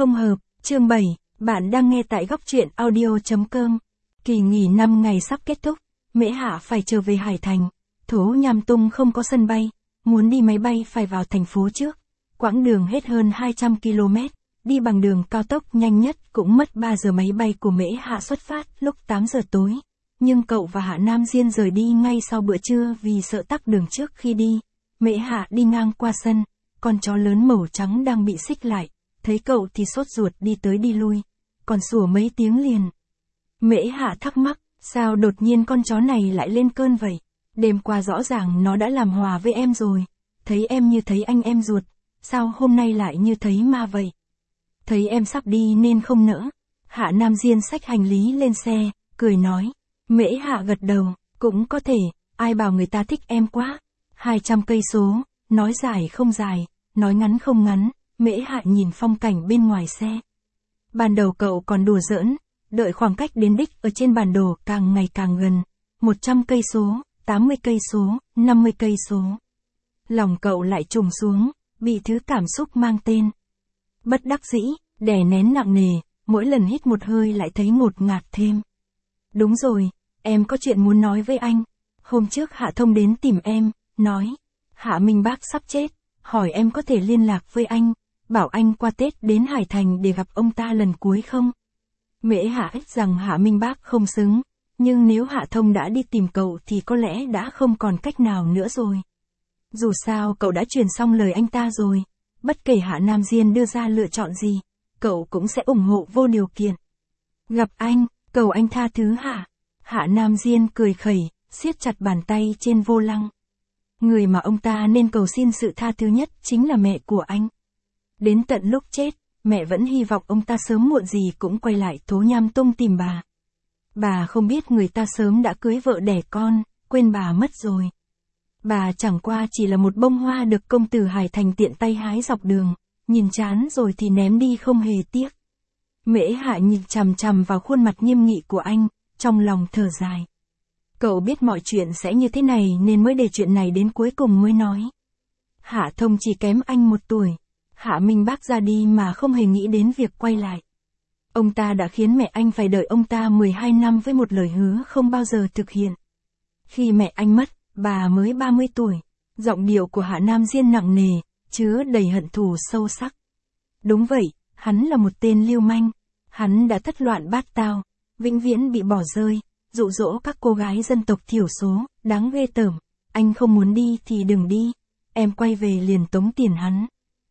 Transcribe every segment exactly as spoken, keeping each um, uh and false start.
không hợp, chương bảy, bạn đang nghe tại góc truyện audio.com. Kỳ nghỉ năm ngày sắp kết thúc, Mễ Hạ phải trở về Hải Thành. Thố Nham Tung không có sân bay, muốn đi máy bay phải vào thành phố trước. Quãng đường hết hơn hai trăm ki lô mét, đi bằng đường cao tốc nhanh nhất cũng mất ba giờ. Máy bay của Mễ Hạ xuất phát lúc tám giờ tối. Nhưng cậu và Hạ Nam Diên rời đi ngay sau bữa trưa vì sợ tắc đường trước khi đi. Mễ Hạ đi ngang qua sân, con chó lớn màu trắng đang bị xích lại, thấy cậu thì sốt ruột đi tới đi lui, còn sủa mấy tiếng liền. Mễ Hạ thắc mắc, sao đột nhiên con chó này lại lên cơn vậy? Đêm qua rõ ràng nó đã làm hòa với em rồi, thấy em như thấy anh em ruột, sao hôm nay lại như thấy ma vậy? Thấy em sắp đi nên không nỡ. Hạ Nam Diên xách hành lý lên xe, cười nói. Mễ Hạ gật đầu, cũng có thể, ai bảo người ta thích em quá. hai trăm cây số, nói dài không dài, nói ngắn không ngắn. Mễ Hạ nhìn phong cảnh bên ngoài xe. Ban đầu cậu còn đùa giỡn, đợi khoảng cách đến đích ở trên bản đồ càng ngày càng gần. một trăm cây số, tám mươi cây số, năm mươi cây số. Lòng cậu lại trùng xuống, bị thứ cảm xúc mang tên. Bất đắc dĩ, đè nén nặng nề, mỗi lần hít một hơi lại thấy ngột ngạt thêm. Đúng rồi, em có chuyện muốn nói với anh. Hôm trước Hạ Thông đến tìm em, nói, Hạ Minh Bác sắp chết, hỏi em có thể liên lạc với anh, bảo anh qua Tết đến Hải Thành để gặp ông ta lần cuối không? Mễ Hạ ích rằng Hạ Minh Bác không xứng, nhưng nếu Hạ Thông đã đi tìm cậu thì có lẽ đã không còn cách nào nữa rồi. Dù sao cậu đã truyền xong lời anh ta rồi, bất kể Hạ Nam Diên đưa ra lựa chọn gì, cậu cũng sẽ ủng hộ vô điều kiện. Gặp anh, cầu anh tha thứ Hạ. Hạ Nam Diên cười khẩy, siết chặt bàn tay trên vô lăng. Người mà ông ta nên cầu xin sự tha thứ nhất chính là mẹ của anh. Đến tận lúc chết, mẹ vẫn hy vọng ông ta sớm muộn gì cũng quay lại Thố Nham Tung tìm bà. Bà không biết người ta sớm đã cưới vợ đẻ con, quên bà mất rồi. Bà chẳng qua chỉ là một bông hoa được công tử Hải Thành tiện tay hái dọc đường, nhìn chán rồi thì ném đi không hề tiếc. Mễ Hạ nhìn chằm chằm vào khuôn mặt nghiêm nghị của anh, trong lòng thở dài. Cậu biết mọi chuyện sẽ như thế này nên mới để chuyện này đến cuối cùng mới nói. Hạ Thông chỉ kém anh một tuổi. Hạ Minh Bác ra đi mà không hề nghĩ đến việc quay lại. Ông ta đã khiến mẹ anh phải đợi ông ta mười hai năm với một lời hứa không bao giờ thực hiện. Khi mẹ anh mất, bà mới ba mươi tuổi. Giọng điệu của Hạ Nam Diên nặng nề, chứa đầy hận thù sâu sắc. Đúng vậy, hắn là một tên lưu manh. Hắn đã thất loạn bát tao, vĩnh viễn bị bỏ rơi, dụ dỗ các cô gái dân tộc thiểu số, đáng ghê tởm. Anh không muốn đi thì đừng đi, em quay về liền tống tiền hắn.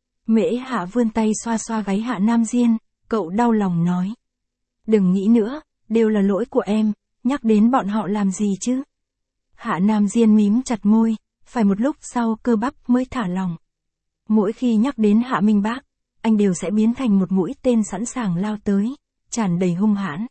Mễ Hạ vươn tay xoa xoa gáy Hạ Nam Diên, cậu đau lòng nói. Đừng nghĩ nữa, đều là lỗi của em, nhắc đến bọn họ làm gì chứ? Hạ Nam Diên mím chặt môi, phải một lúc sau cơ bắp mới thả lòng. Mỗi khi nhắc đến Hạ Minh Bác, anh đều sẽ biến thành một mũi tên sẵn sàng lao tới, tràn đầy hung hãn.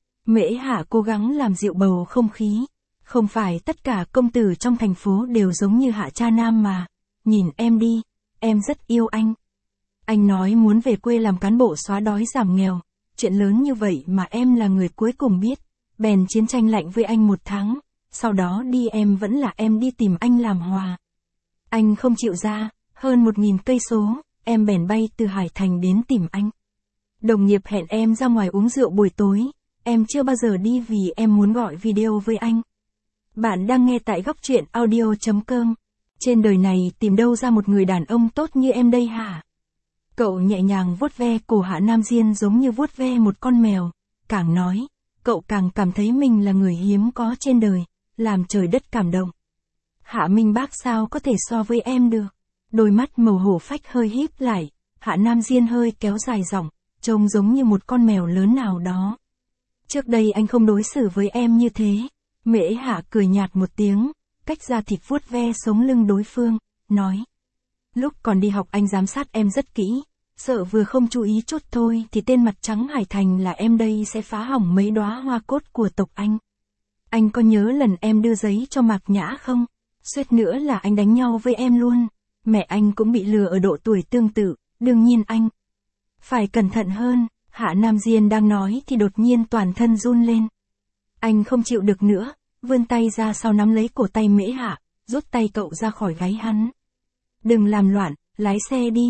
Mễ Hạ cố gắng làm dịu bầu không khí. Không phải tất cả công tử trong thành phố đều giống như Hạ cha Nam mà. Nhìn em đi, em rất yêu anh. Anh nói muốn về quê làm cán bộ xóa đói giảm nghèo. Chuyện lớn như vậy mà em là người cuối cùng biết. Bèn chiến tranh lạnh với anh một tháng. Sau đó đi em vẫn là em đi tìm anh làm hòa. Anh không chịu ra, hơn một nghìn cây số, em bèn bay từ Hải Thành đến tìm anh. Đồng nghiệp hẹn em ra ngoài uống rượu buổi tối. Em chưa bao giờ đi vì em muốn gọi video với anh. Bạn đang nghe tại góc truyện audio.com. Trên đời này tìm đâu ra một người đàn ông tốt như em đây hả? Cậu nhẹ nhàng vuốt ve cổ Hạ Nam Diên giống như vuốt ve một con mèo. Càng nói, cậu càng cảm thấy mình là người hiếm có trên đời, làm trời đất cảm động. Hạ Minh Bác sao có thể so với em được? Đôi mắt màu hổ phách hơi híp lại, Hạ Nam Diên hơi kéo dài giọng, trông giống như một con mèo lớn nào đó. Trước đây anh không đối xử với em như thế. Mễ Hạ cười nhạt một tiếng, cách ra thịt vuốt ve sống lưng đối phương, nói. Lúc còn đi học anh giám sát em rất kỹ, sợ vừa không chú ý chút thôi thì tên mặt trắng Hải Thành là em đây sẽ phá hỏng mấy đóa hoa cốt của tộc anh. Anh có nhớ lần em đưa giấy cho Mạc Nhã không? Suýt nữa là anh đánh nhau với em luôn. Mẹ anh cũng bị lừa ở độ tuổi tương tự, đương nhiên anh phải cẩn thận hơn. Hạ Nam Diên đang nói thì đột nhiên toàn thân run lên. Anh không chịu được nữa, vươn tay ra sau nắm lấy cổ tay Mễ Hạ, rút tay cậu ra khỏi gáy hắn. Đừng làm loạn, lái xe đi.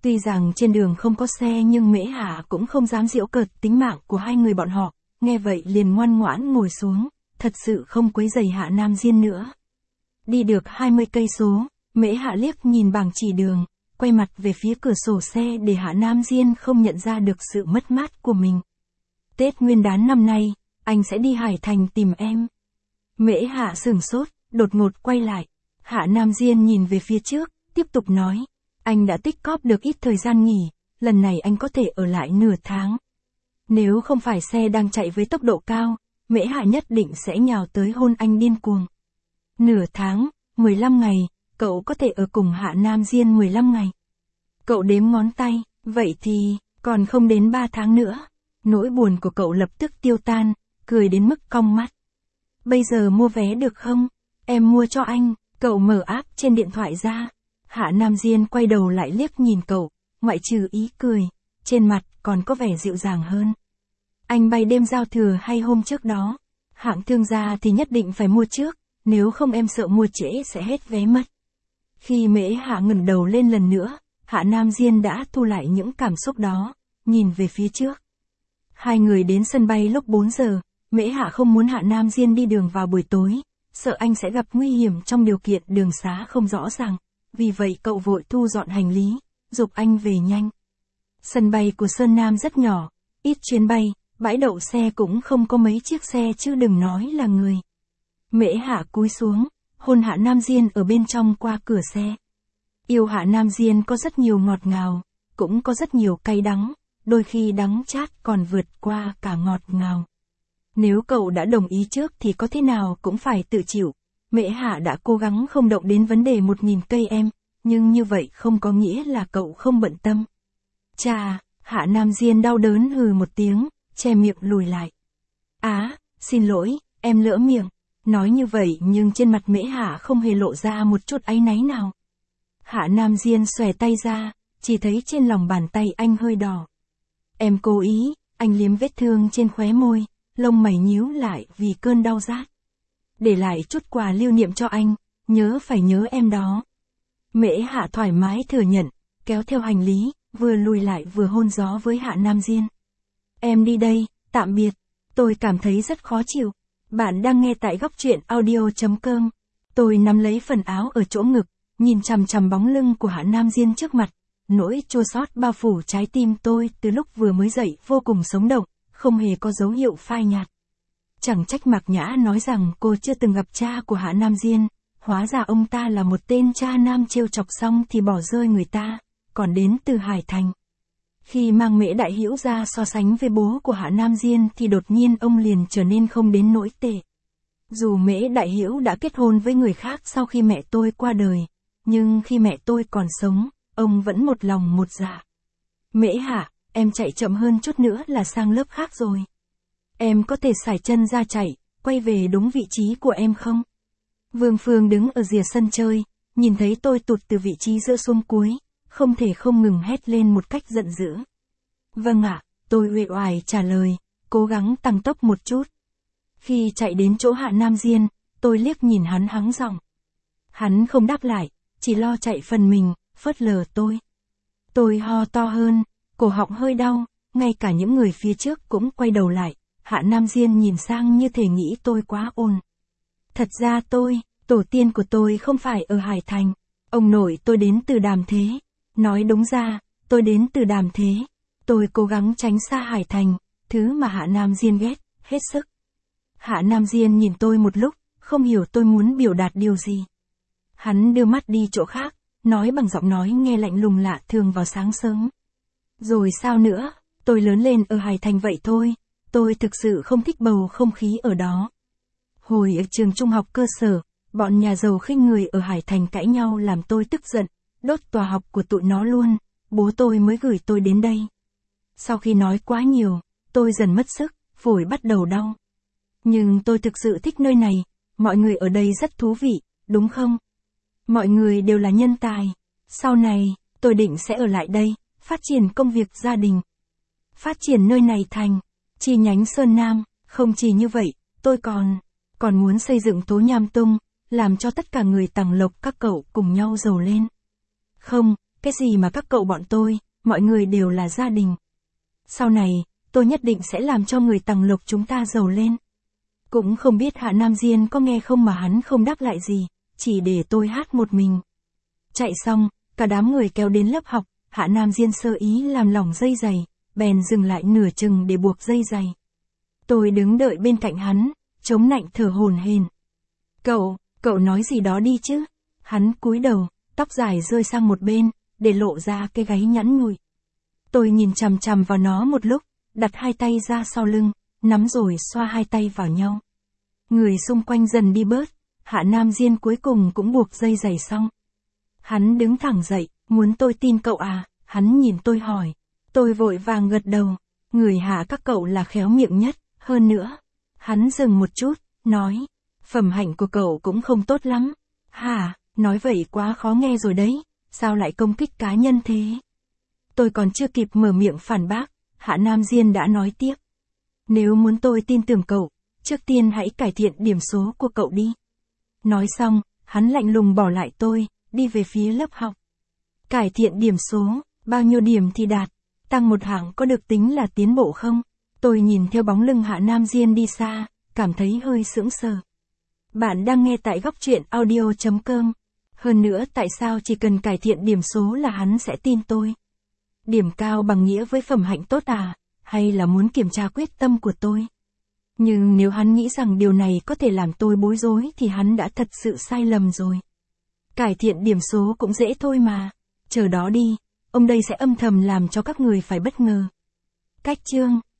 Tuy rằng trên đường không có xe nhưng Mễ Hạ cũng không dám giễu cợt tính mạng của hai người bọn họ, nghe vậy liền ngoan ngoãn ngồi xuống, thật sự không quấy rầy Hạ Nam Diên nữa. Đi được hai mươi cây số, Mễ Hạ liếc nhìn bảng chỉ đường, quay mặt về phía cửa sổ xe để Hạ Nam Diên không nhận ra được sự mất mát của mình. Tết Nguyên đán năm nay, anh sẽ đi Hải Thành tìm em. Mễ Hạ sửng sốt, đột ngột quay lại. Hạ Nam Diên nhìn về phía trước, tiếp tục nói. Anh đã tích cóp được ít thời gian nghỉ, lần này anh có thể ở lại nửa tháng. Nếu không phải xe đang chạy với tốc độ cao, Mễ Hạ nhất định sẽ nhào tới hôn anh điên cuồng. Nửa tháng, mười lăm ngày, cậu có thể ở cùng Hạ Nam Diên mười lăm ngày. Cậu đếm ngón tay, vậy thì, còn không đến ba tháng nữa. Nỗi buồn của cậu lập tức tiêu tan, cười đến mức cong mắt. Bây giờ mua vé được không? Em mua cho anh, cậu mở app trên điện thoại ra. Hạ Nam Diên quay đầu lại liếc nhìn cậu, ngoại trừ ý cười, trên mặt còn có vẻ dịu dàng hơn. Anh bay đêm giao thừa hay hôm trước đó? Hạng thương gia thì nhất định phải mua trước, nếu không em sợ mua trễ sẽ hết vé mất. Khi Mễ Hạ ngẩng đầu lên lần nữa, Hạ Nam Diên đã thu lại những cảm xúc đó, nhìn về phía trước. Hai người đến sân bay lúc bốn giờ, Mễ Hạ không muốn Hạ Nam Diên đi đường vào buổi tối, sợ anh sẽ gặp nguy hiểm trong điều kiện đường xá không rõ ràng, vì vậy cậu vội thu dọn hành lý, giục anh về nhanh. Sân bay của Sơn Nam rất nhỏ, ít chuyến bay, bãi đậu xe cũng không có mấy chiếc xe chứ đừng nói là người. Mễ Hạ cúi xuống, hôn Hạ Nam Diên ở bên trong qua cửa xe. Yêu Hạ Nam Diên có rất nhiều ngọt ngào, cũng có rất nhiều cay đắng, đôi khi đắng chát còn vượt qua cả ngọt ngào. Nếu cậu đã đồng ý trước thì có thế nào cũng phải tự chịu. Mễ Hạ đã cố gắng không động đến vấn đề một nghìn cây em, nhưng như vậy không có nghĩa là cậu không bận tâm. Chà, Hạ Nam Diên đau đớn hừ một tiếng, che miệng lùi lại. Á, xin lỗi, em lỡ miệng. Nói như vậy nhưng trên mặt Mễ Hạ không hề lộ ra một chút áy náy nào. Hạ Nam Diên xòe tay ra, chỉ thấy trên lòng bàn tay anh hơi đỏ. Em cố ý, anh liếm vết thương trên khóe môi, lông mày nhíu lại vì cơn đau rát. Để lại chút quà lưu niệm cho anh, nhớ phải nhớ em đó. Mễ Hạ thoải mái thừa nhận, kéo theo hành lý, vừa lùi lại vừa hôn gió với Hạ Nam Diên. Em đi đây, tạm biệt. Tôi cảm thấy rất khó chịu. Bạn đang nghe tại góc truyện audio chấm com. Tôi nắm lấy phần áo ở chỗ ngực, nhìn chằm chằm bóng lưng của Hạ Nam Diên trước mặt. Nỗi chua xót bao phủ trái tim tôi từ lúc vừa mới dậy vô cùng sống động, không hề có dấu hiệu phai nhạt. Chẳng trách Mạc Nhã nói rằng cô chưa từng gặp cha của Hạ Nam Diên, hóa ra ông ta là một tên cha nam trêu chọc xong thì bỏ rơi người ta, còn đến từ Hải Thành. Khi mang Mễ Đại Hữu ra so sánh với bố của Hạ Nam Diên thì đột nhiên ông liền trở nên không đến nỗi tệ. Dù Mễ Đại Hữu đã kết hôn với người khác sau khi mẹ tôi qua đời, nhưng khi mẹ tôi còn sống, ông vẫn một lòng một dạ. Mễ Hạ, em chạy chậm hơn chút nữa là sang lớp khác rồi. Em có thể sải chân ra chạy, quay về đúng vị trí của em không? Vương Phương đứng ở rìa sân chơi, nhìn thấy tôi tụt từ vị trí giữa xuống cuối, không thể không ngừng hét lên một cách giận dữ. Vâng ạ, tôi uể oải trả lời, cố gắng tăng tốc một chút. Khi chạy đến chỗ Hạ Nam Diên, tôi liếc nhìn hắn hắng giọng. Hắn không đáp lại, chỉ lo chạy phần mình, phớt lờ tôi. Tôi ho to hơn, cổ họng hơi đau, ngay cả những người phía trước cũng quay đầu lại. Hạ Nam Diên nhìn sang như thể nghĩ tôi quá ồn. Thật ra tôi, tổ tiên của tôi không phải ở Hải Thành. Ông nội tôi đến từ Đàm Thế. Nói đúng ra, tôi đến từ Đàm Thế. Tôi cố gắng tránh xa Hải Thành, thứ mà Hạ Nam Diên ghét, hết sức. Hạ Nam Diên nhìn tôi một lúc, không hiểu tôi muốn biểu đạt điều gì. Hắn đưa mắt đi chỗ khác, nói bằng giọng nói nghe lạnh lùng lạ thường vào sáng sớm. Rồi sao nữa, tôi lớn lên ở Hải Thành vậy thôi. Tôi thực sự không thích bầu không khí ở đó. Hồi ở trường trung học cơ sở, bọn nhà giàu khinh người ở Hải Thành cãi nhau làm tôi tức giận, đốt tòa học của tụi nó luôn, bố tôi mới gửi tôi đến đây. Sau khi nói quá nhiều, tôi dần mất sức, phổi bắt đầu đau. Nhưng tôi thực sự thích nơi này, mọi người ở đây rất thú vị, đúng không? Mọi người đều là nhân tài. Sau này, tôi định sẽ ở lại đây, phát triển công việc gia đình. Phát triển nơi này thành chi nhánh Sơn Nam, không chỉ như vậy, tôi còn, còn muốn xây dựng Tố Nham Tung, làm cho tất cả người Tàng Lộc các cậu cùng nhau giàu lên. Không, Cái gì mà các cậu bọn tôi, mọi người đều là gia đình. Sau này, tôi nhất định sẽ làm cho người Tằng Lộc chúng ta giàu lên. Cũng không biết Hạ Nam Diên có nghe không mà hắn không đáp lại gì, chỉ để tôi hát một mình. Chạy xong, cả đám người kéo đến lớp học, Hạ Nam Diên sơ ý làm lỏng dây giày, bèn dừng lại nửa chừng để buộc dây giày. Tôi đứng đợi bên cạnh hắn, chống nạnh thở hổn hển. Cậu, cậu nói gì đó đi chứ. Hắn cúi đầu, tóc dài rơi sang một bên, để lộ ra cái gáy nhẵn nhụi. Tôi nhìn chằm chằm vào nó một lúc, đặt hai tay ra sau lưng, nắm rồi xoa hai tay vào nhau. Người xung quanh dần đi bớt, Hạ Nam Diên cuối cùng cũng buộc dây giày xong. Hắn đứng thẳng dậy, muốn tôi tin cậu à, hắn nhìn tôi hỏi. Tôi vội vàng gật đầu, người Hạ các cậu là khéo miệng nhất, hơn nữa. Hắn dừng một chút, nói, phẩm hạnh của cậu cũng không tốt lắm. Hả, nói vậy quá khó nghe rồi đấy, sao lại công kích cá nhân thế? Tôi còn chưa kịp mở miệng phản bác, Hạ Nam Diên đã nói tiếp. Nếu muốn tôi tin tưởng cậu, trước tiên hãy cải thiện điểm số của cậu đi. Nói xong, hắn lạnh lùng bỏ lại tôi, đi về phía lớp học. Cải thiện điểm số, bao nhiêu điểm thì đạt, tăng một hạng có được tính là tiến bộ không? Tôi nhìn theo bóng lưng Hạ Nam Diên đi xa, cảm thấy hơi sững sờ. Bạn đang nghe tại góc truyện audio chấm com. Hơn nữa tại sao chỉ cần cải thiện điểm số là hắn sẽ tin tôi? Điểm cao bằng nghĩa với phẩm hạnh tốt à, hay là muốn kiểm tra quyết tâm của tôi? Nhưng nếu hắn nghĩ rằng điều này có thể làm tôi bối rối thì hắn đã thật sự sai lầm rồi. Cải thiện điểm số cũng dễ thôi mà. Chờ đó đi, ông đây sẽ âm thầm làm cho các người phải bất ngờ. Cách chương